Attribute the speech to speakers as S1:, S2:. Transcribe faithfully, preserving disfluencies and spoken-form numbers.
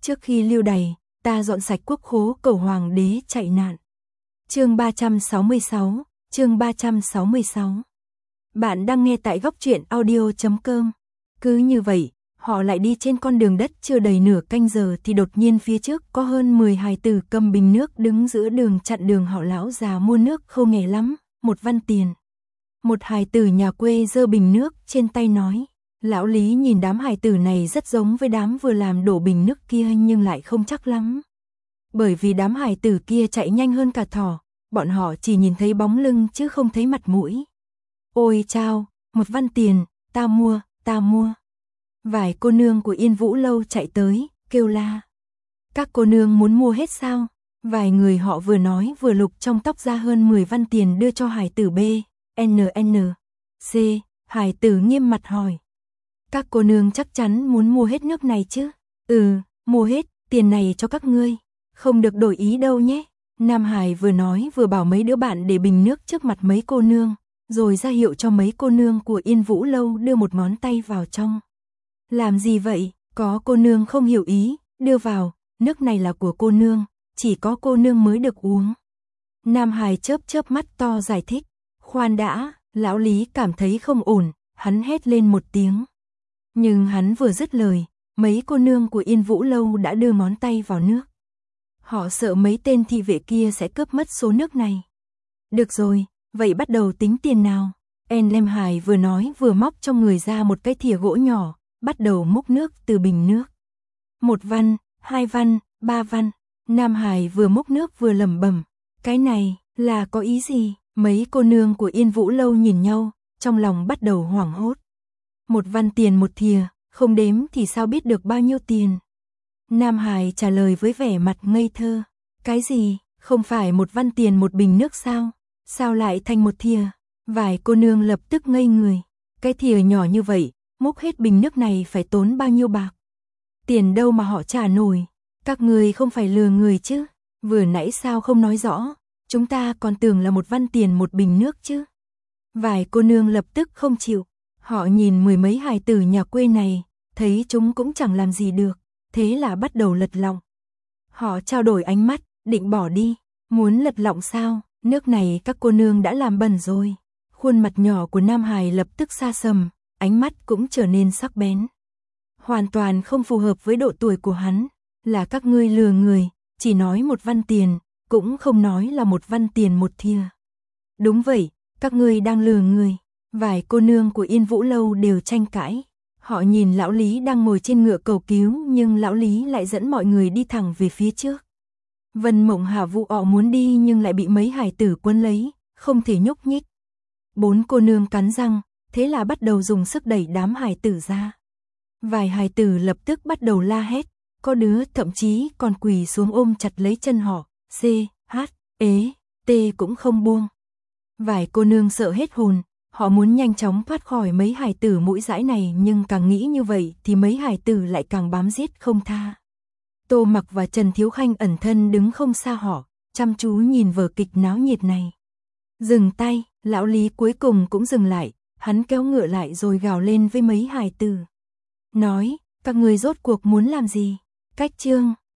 S1: trước khi lưu đày, ta dọn sạch quốc khố cầu hoàng đế chạy nạn. Chương ba trăm sáu mươi sáu, chương ba trăm sáu mươi sáu. Bạn đang nghe tại góc truyện audio chấm com. Cứ như vậy, họ lại đi trên con đường đất chưa đầy nửa canh giờ thì đột nhiên phía trước có hơn mười hài tử cầm bình nước đứng giữa đường chặn đường họ. Lão già mua nước khô nghè lắm, một văn tiền. Một hài tử nhà quê giơ bình nước trên tay nói. Lão Lý nhìn đám hài tử này rất giống với đám vừa làm đổ bình nước kia nhưng lại không chắc lắm. Bởi vì đám hài tử kia chạy nhanh hơn cả thỏ, bọn họ chỉ nhìn thấy bóng lưng chứ không thấy mặt mũi. Ôi chao, một văn tiền, ta mua, ta mua. Vài cô nương của Yên Vũ Lâu chạy tới, kêu la. Các cô nương muốn mua hết sao? Vài người họ vừa nói vừa lục trong tóc ra hơn mười văn tiền đưa cho hài tử B, N N, C, hài tử nghiêm mặt hỏi. Các cô nương chắc chắn muốn mua hết nước này chứ? Ừ, mua hết, tiền này cho các ngươi. Không được đổi ý đâu nhé. Nam Hải vừa nói vừa bảo mấy đứa bạn để bình nước trước mặt mấy cô nương, rồi ra hiệu cho mấy cô nương của Yên Vũ Lâu đưa một ngón tay vào trong. Làm gì vậy? Có cô nương không hiểu ý, đưa vào, nước này là của cô nương, chỉ có cô nương mới được uống. Nam Hải chớp chớp mắt to giải thích. Khoan đã, lão Lý cảm thấy không ổn, hắn hét lên một tiếng. Nhưng hắn vừa dứt lời, mấy cô nương của Yên Vũ Lâu đã đưa ngón tay vào nước. Họ sợ mấy tên thị vệ kia sẽ cướp mất số nước này. Được rồi, vậy bắt đầu tính tiền nào. En Lem Hải vừa nói vừa móc trong người ra một cái thìa gỗ nhỏ, bắt đầu múc nước từ bình nước. Một văn, hai văn, ba văn. Nam Hải vừa múc nước vừa lẩm bẩm. Cái này là có ý gì? Mấy cô nương của Yên Vũ Lâu nhìn nhau, trong lòng bắt đầu hoảng hốt. Một văn tiền một thìa, không đếm thì sao biết được bao nhiêu tiền. Nam Hải trả lời với vẻ mặt ngây thơ. Cái gì, không phải một văn tiền một bình nước sao? Sao lại thành một thìa? Vài cô nương lập tức ngây người. Cái thìa nhỏ như vậy, múc hết bình nước này phải tốn bao nhiêu bạc? Tiền đâu mà họ trả nổi? Các người không phải lừa người chứ? Vừa nãy sao không nói rõ? Chúng ta còn tưởng là một văn tiền một bình nước chứ. Vài cô nương lập tức không chịu. Họ nhìn mười mấy hài tử nhà quê này, thấy chúng cũng chẳng làm gì được, thế là bắt đầu lật lọng. Họ trao đổi ánh mắt, định bỏ đi. Muốn lật lọng sao? Nước này các cô nương đã làm bẩn rồi. Khuôn mặt nhỏ của Nam Hải lập tức xa sầm, ánh mắt cũng trở nên sắc bén. Hoàn toàn không phù hợp với độ tuổi của hắn. Là các ngươi lừa người, chỉ nói một văn tiền, cũng không nói là một văn tiền một thìa. Đúng vậy, các ngươi đang lừa người. Vài cô nương của Yên Vũ Lâu đều tranh cãi. Họ nhìn lão Lý đang ngồi trên ngựa cầu cứu nhưng lão Lý lại dẫn mọi người đi thẳng về phía trước. Vân Mộng Hà Vũ ọ muốn đi nhưng lại bị mấy hài tử quấn lấy, không thể nhúc nhích. Bốn cô nương cắn răng, thế là bắt đầu dùng sức đẩy đám hài tử ra. Vài hài tử lập tức bắt đầu la hét, có đứa thậm chí còn quỳ xuống ôm chặt lấy chân họ, C, H, ế, T cũng không buông. Vài cô nương sợ hết hồn. Họ muốn nhanh chóng thoát khỏi mấy hài tử mũi dãi này nhưng càng nghĩ như vậy thì mấy hài tử lại càng bám giết không tha. Tô Mặc và Trần Thiếu Khanh ẩn thân đứng không xa họ, chăm chú nhìn vở kịch náo nhiệt này. Dừng tay, lão Lý cuối cùng cũng dừng lại, hắn kéo ngựa lại rồi gào lên với mấy hài tử. Nói, các người rốt cuộc muốn làm gì? Cách chương.